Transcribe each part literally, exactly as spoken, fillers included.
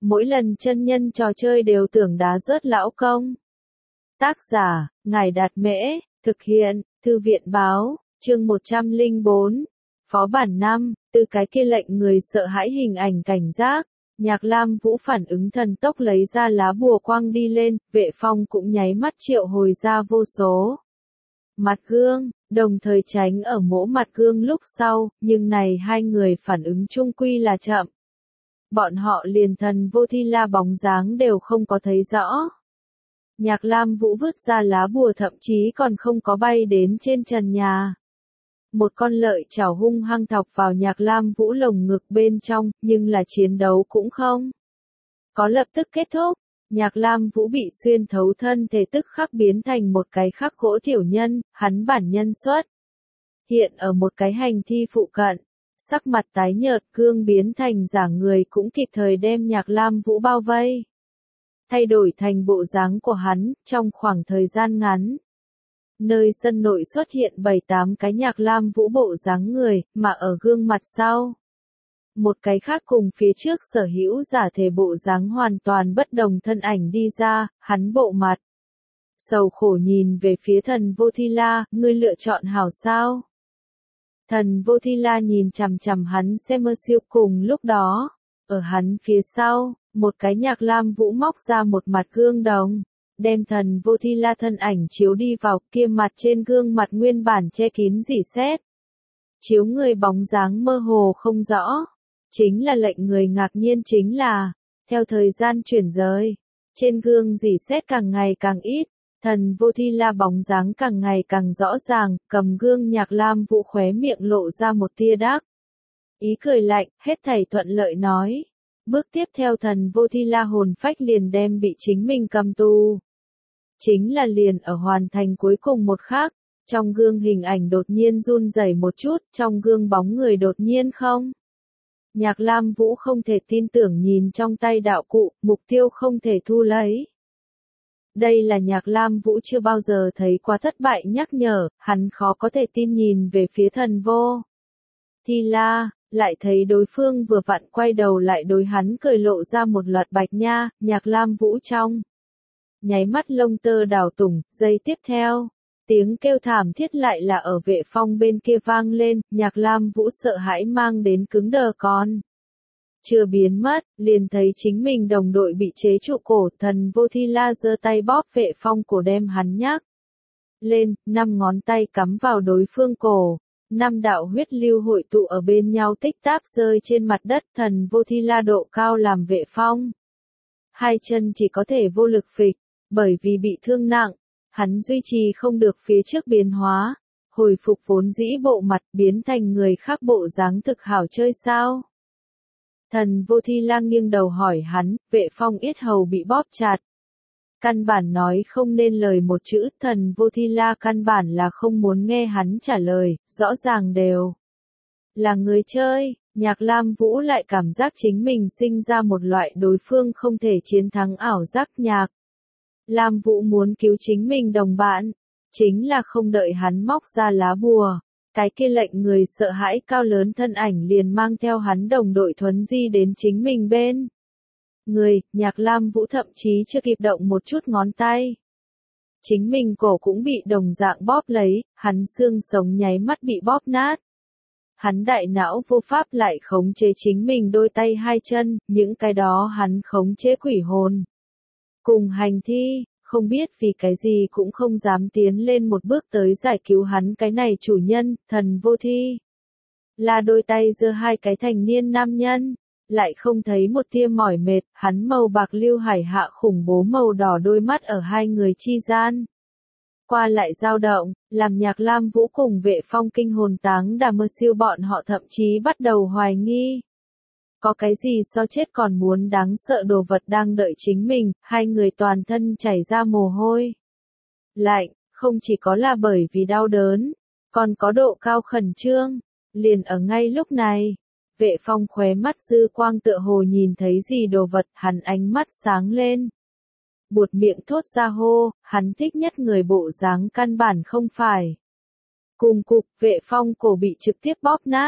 mỗi lần chân nhân trò chơi đều tưởng đá rớt lão công. Tác giả, Ngài Đạt Mễ, thực hiện, Thư viện báo, chương một trăm lẻ bốn, phó bản năm, từ cái kia lệnh người sợ hãi hình ảnh cảnh giác. Nhạc Lam Vũ phản ứng thần tốc lấy ra lá bùa quang đi lên, Vệ Phong cũng nháy mắt triệu hồi ra vô số mặt gương, đồng thời tránh ở mỗi mặt gương lúc sau, nhưng này hai người phản ứng chung quy là chậm. Bọn họ liền thần vô thi la bóng dáng đều không có thấy rõ. Nhạc Lam Vũ vứt ra lá bùa thậm chí còn không có bay đến trên trần nhà. Một con lợi chảo hung hăng thọc vào Nhạc Lam Vũ lồng ngực bên trong, nhưng là chiến đấu cũng không có lập tức kết thúc. Nhạc Lam Vũ bị xuyên thấu thân thể tức khắc biến thành một cái khắc gỗ tiểu nhân, hắn bản nhân xuất hiện ở một cái hành thi phụ cận. Sắc mặt tái nhợt, gương biến thành giả người cũng kịp thời đem Nhạc Lam Vũ bao vây. Thay đổi thành bộ dáng của hắn, trong khoảng thời gian ngắn. Nơi sân nội xuất hiện bảy tám cái Nhạc Lam Vũ bộ dáng người, mà ở gương mặt sau. Một cái khác cùng phía trước sở hữu giả thể bộ dáng hoàn toàn bất đồng thân ảnh đi ra, hắn bộ mặt sầu khổ nhìn về phía thần vô thi la, ngươi lựa chọn hảo sao? Thần vô thi la nhìn chằm chằm hắn xem mơ siêu cùng lúc đó, ở hắn phía sau, một cái Nhạc Lam Vũ móc ra một mặt gương đồng, đem thần vô thi la thân ảnh chiếu đi vào, kia mặt trên gương mặt nguyên bản che kín rỉ sét. Chiếu người bóng dáng mơ hồ không rõ, chính là lệnh người ngạc nhiên chính là, theo thời gian chuyển rời, trên gương rỉ sét càng ngày càng ít. Thần vô thi la bóng dáng càng ngày càng rõ ràng, cầm gương Nhạc Lam Vũ khóe miệng lộ ra một tia đắc ý cười lạnh, hết thảy thuận lợi nói. Bước tiếp theo thần vô thi la hồn phách liền đem bị chính mình cầm tù. Chính là liền ở hoàn thành cuối cùng một khắc, trong gương hình ảnh đột nhiên run rẩy một chút, trong gương bóng người đột nhiên không. Nhạc Lam Vũ không thể tin tưởng nhìn trong tay đạo cụ, mục tiêu không thể thu lấy. Đây là Nhạc Lam Vũ chưa bao giờ thấy qua thất bại nhắc nhở, hắn khó có thể tin nhìn về phía thần vô thi la, lại thấy đối phương vừa vặn quay đầu lại đối hắn cười lộ ra một loạt bạch nha. Nhạc Lam Vũ trong nháy mắt lông tơ đảo tủng, giây tiếp theo, tiếng kêu thảm thiết lại là ở Vệ Phong bên kia vang lên. Nhạc Lam Vũ sợ hãi mang đến cứng đờ con. Chưa biến mất, liền thấy chính mình đồng đội bị chế trụ cổ, thần vô thi la giơ tay bóp Vệ Phong cổ đem hắn nhắc lên, năm ngón tay cắm vào đối phương cổ, năm đạo huyết lưu hội tụ ở bên nhau tích tắc rơi trên mặt đất. Thần vô thi la độ cao làm Vệ Phong hai chân chỉ có thể vô lực phịch, bởi vì bị thương nặng, hắn duy trì không được phía trước biến hóa, hồi phục vốn dĩ bộ mặt biến thành người khác bộ dáng thực hảo chơi sao? Thần vô thi la nghiêng đầu hỏi hắn, Vệ Phong yết hầu bị bóp chặt. Căn bản nói không nên lời một chữ, thần vô thi la căn bản là không muốn nghe hắn trả lời, rõ ràng đều là người chơi. Nhạc Lam Vũ lại cảm giác chính mình sinh ra một loại đối phương không thể chiến thắng ảo giác. Nhạc Lam Vũ muốn cứu chính mình đồng bạn, chính là không đợi hắn móc ra lá bùa. Cái kia lệnh người sợ hãi cao lớn thân ảnh liền mang theo hắn đồng đội thuấn di đến chính mình bên người. Nhạc Lam Vũ thậm chí chưa kịp động một chút ngón tay, chính mình cổ cũng bị đồng dạng bóp lấy, hắn xương sống nháy mắt bị bóp nát. Hắn đại não vô pháp lại khống chế chính mình đôi tay hai chân, những cái đó hắn khống chế quỷ hồn cùng hành thi, không biết vì cái gì cũng không dám tiến lên một bước tới giải cứu hắn cái này chủ nhân. Thần vô thi là đôi tay giơ hai cái thành niên nam nhân, lại không thấy một tia mỏi mệt, hắn màu bạc lưu hải hạ khủng bố màu đỏ đôi mắt ở hai người chi gian qua lại dao động, làm Nhạc Lam Vũ cùng Vệ Phong kinh hồn táng đà mơ siêu. Bọn họ thậm chí bắt đầu hoài nghi, có cái gì so chết còn muốn đáng sợ đồ vật đang đợi chính mình. Hai người toàn thân chảy ra mồ hôi lạnh, không chỉ có là bởi vì đau đớn, còn có độ cao khẩn trương. Liền ở ngay lúc này, Vệ Phong khóe mắt dư quang tựa hồ nhìn thấy gì đồ vật, hắn ánh mắt sáng lên, buột miệng thốt ra hô, hắn thích nhất người bộ dáng căn bản không phải. Cùng cục, Vệ Phong cổ bị trực tiếp bóp nát,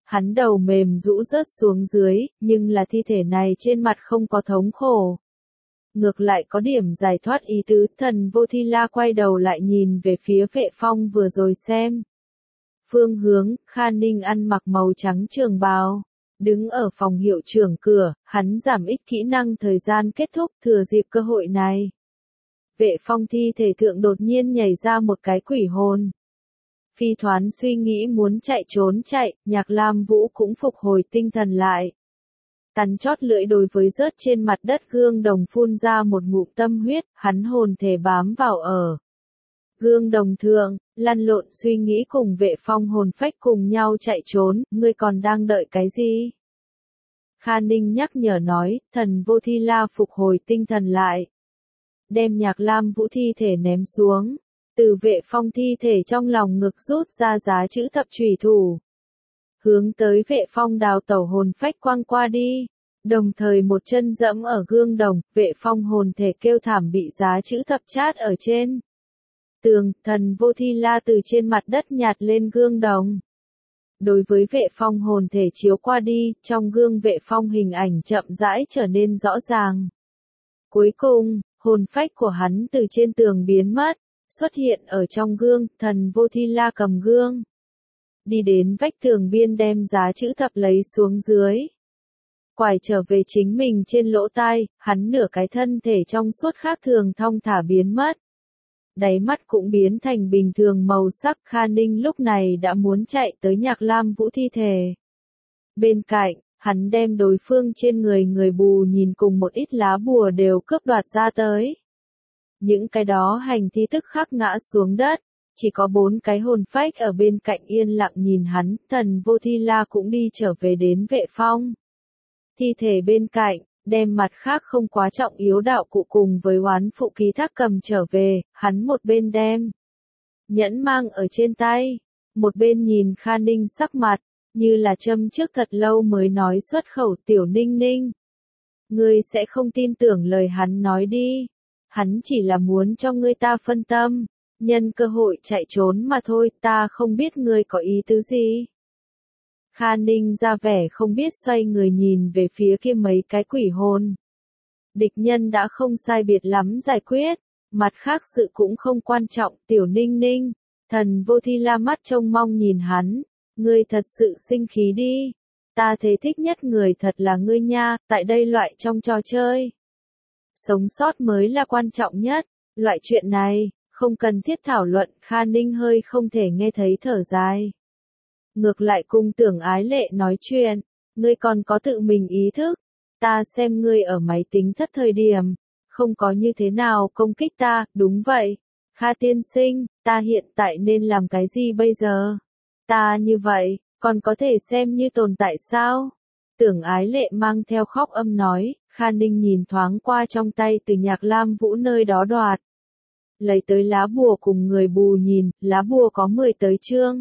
Hắn đầu mềm rũ rớt xuống dưới, nhưng là thi thể này trên mặt không có thống khổ. Ngược lại có điểm giải thoát ý tứ. Thần Vô Thi La quay đầu lại nhìn về phía Vệ Phong vừa rồi xem. Phương hướng, Kha Ninh ăn mặc màu trắng trường bào. Đứng ở phòng hiệu trưởng cửa, hắn giảm ít kỹ năng thời gian kết thúc thừa dịp cơ hội này. Vệ Phong thi thể thượng đột nhiên nhảy ra một cái quỷ hồn. Phi thoán suy nghĩ muốn chạy trốn chạy, Nhạc Lam Vũ cũng phục hồi tinh thần lại. Cắn chót lưỡi đối với rớt trên mặt đất gương đồng phun ra một ngụm tâm huyết, hắn hồn thể bám vào ở. Gương đồng thượng, lăn lộn suy nghĩ cùng Vệ Phong hồn phách cùng nhau chạy trốn, ngươi còn đang đợi cái gì? Kha Ninh nhắc nhở nói, Thần Vô Thi La phục hồi tinh thần lại. Đem Nhạc Lam Vũ thi thể ném xuống. Từ Vệ Phong thi thể trong lòng ngực rút ra giá chữ thập chủy thủ. Hướng tới Vệ Phong đào tẩu hồn phách quăng qua đi. Đồng thời một chân dẫm ở gương đồng, Vệ Phong hồn thể kêu thảm bị giá chữ thập chát ở trên tường. Thần Vô Thi La từ trên mặt đất nhặt lên gương đồng. Đối với Vệ Phong hồn thể chiếu qua đi, trong gương Vệ Phong hình ảnh chậm rãi trở nên rõ ràng. Cuối cùng, hồn phách của hắn từ trên tường biến mất, xuất hiện ở trong gương. Thần Vô Thi La cầm gương, đi đến vách tường biên đem giá chữ thập lấy xuống dưới. Quải trở về chính mình trên lỗ tai, hắn nửa cái thân thể trong suốt khác thường thong thả biến mất. Đáy mắt cũng biến thành bình thường màu sắc. Kha Ninh lúc này đã muốn chạy tới Nhạc Lam Vũ thi thể. Bên cạnh, hắn đem đối phương trên người người bù nhìn cùng một ít lá bùa đều cướp đoạt ra tới. Những cái đó hành thi tức khắc ngã xuống đất, chỉ có bốn cái hồn phách ở bên cạnh yên lặng nhìn hắn. Thần Vô Thi La cũng đi trở về đến Vệ Phong thi thể bên cạnh, đem mặt khác không quá trọng yếu đạo cụ cùng với oán phụ ký thác cầm trở về, hắn một bên đem nhẫn mang ở trên tay, một bên nhìn Kha Ninh sắc mặt, như là châm trước thật lâu mới nói xuất khẩu. Tiểu Ninh Ninh, ngươi sẽ không tin tưởng lời hắn nói đi, hắn chỉ là muốn cho ngươi ta phân tâm, nhân cơ hội chạy trốn mà thôi, ta không biết ngươi có ý tứ gì. Kha Ninh ra vẻ không biết xoay người nhìn về phía kia mấy cái quỷ hồn. Địch nhân đã không sai biệt lắm giải quyết, mặt khác sự cũng không quan trọng. Tiểu Ninh Ninh, Thần Vô Thi La mắt trông mong nhìn hắn, ngươi thật sự sinh khí đi, ta thế thích nhất người thật là ngươi nha. Tại đây loại trong trò chơi, sống sót mới là quan trọng nhất, loại chuyện này, không cần thiết thảo luận. Kha Ninh hơi không thể nghe thấy thở dài. Ngược lại cùng Tưởng Ái Lệ nói chuyện, ngươi còn có tự mình ý thức, ta xem ngươi ở máy tính thất thời điểm, không có như thế nào công kích ta. Đúng vậy, Kha tiên sinh, ta hiện tại nên làm cái gì bây giờ? Ta như vậy, còn có thể xem như tồn tại sao? Tưởng Ái Lệ mang theo khóc âm nói. Kha Ninh nhìn thoáng qua trong tay từ Nhạc Lam Vũ nơi đó đoạt lấy tới lá bùa cùng người bù nhìn, lá bùa có mười tới chương.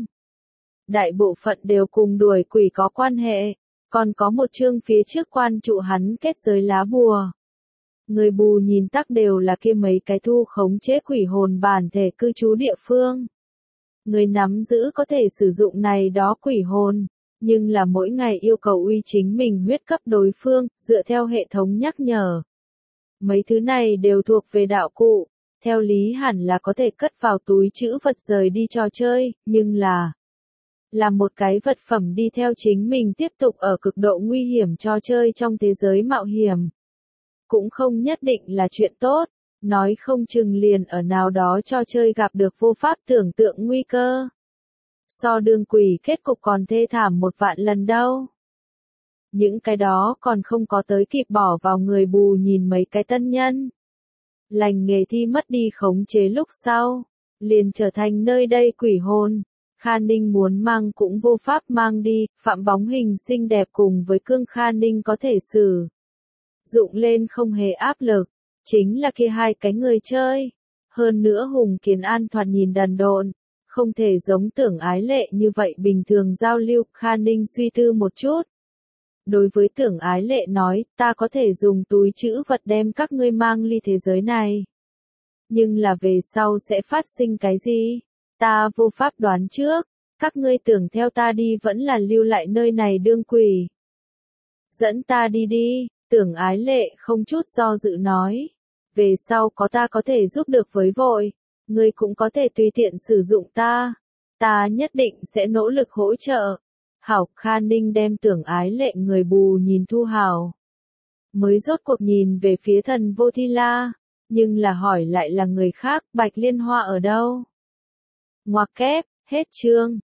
Đại bộ phận đều cùng đuổi quỷ có quan hệ, còn có một chương phía trước quan trụ hắn kết giới lá bùa. Người bù nhìn tắc đều là kia mấy cái thu khống chế quỷ hồn bản thể cư trú địa phương. Người nắm giữ có thể sử dụng này đó quỷ hồn, nhưng là mỗi ngày yêu cầu uy chính mình huyết cấp đối phương, dựa theo hệ thống nhắc nhở. Mấy thứ này đều thuộc về đạo cụ, theo lý hẳn là có thể cất vào túi trữ vật rời đi trò chơi, nhưng là là một cái vật phẩm đi theo chính mình tiếp tục ở cực độ nguy hiểm trò chơi trong thế giới mạo hiểm. Cũng không nhất định là chuyện tốt, nói không chừng liền ở nào đó trò chơi gặp được vô pháp tưởng tượng nguy cơ. So đường quỷ kết cục còn thê thảm một vạn lần đâu. Những cái đó còn không có tới kịp bỏ vào người bù nhìn mấy cái tân nhân. Lành nghề thi mất đi khống chế lúc sau, liền trở thành nơi đây quỷ hồn. Kha Ninh muốn mang cũng vô pháp mang đi, Phạm bóng hình xinh đẹp cùng với cương Kha Ninh có thể sử dụng lên không hề áp lực, chính là kia hai cái người chơi. Hơn nữa Hùng Kiến An thoạt nhìn đần độn, không thể giống Tưởng Ái Lệ như vậy bình thường giao lưu. Kha Ninh suy tư một chút. Đối với Tưởng Ái Lệ nói, ta có thể dùng túi trữ vật đem các ngươi mang ly thế giới này. Nhưng là về sau sẽ phát sinh cái gì? Ta vô pháp đoán trước, Các ngươi tưởng theo ta đi vẫn là lưu lại nơi này đương quỷ. Dẫn ta đi đi, Tưởng Ái Lệ không chút do dự nói. Về sau có ta có thể giúp được với vội, ngươi cũng có thể tùy tiện sử dụng ta. Ta nhất định sẽ nỗ lực hỗ trợ. Hảo Kha Ninh đem Tưởng Ái Lệ người bù nhìn thu hào. Mới rốt cuộc nhìn về phía Thần Vô Thi La, nhưng là hỏi lại là người khác, Bạch Liên Hoa ở đâu? Ngoặc kép, hết chương.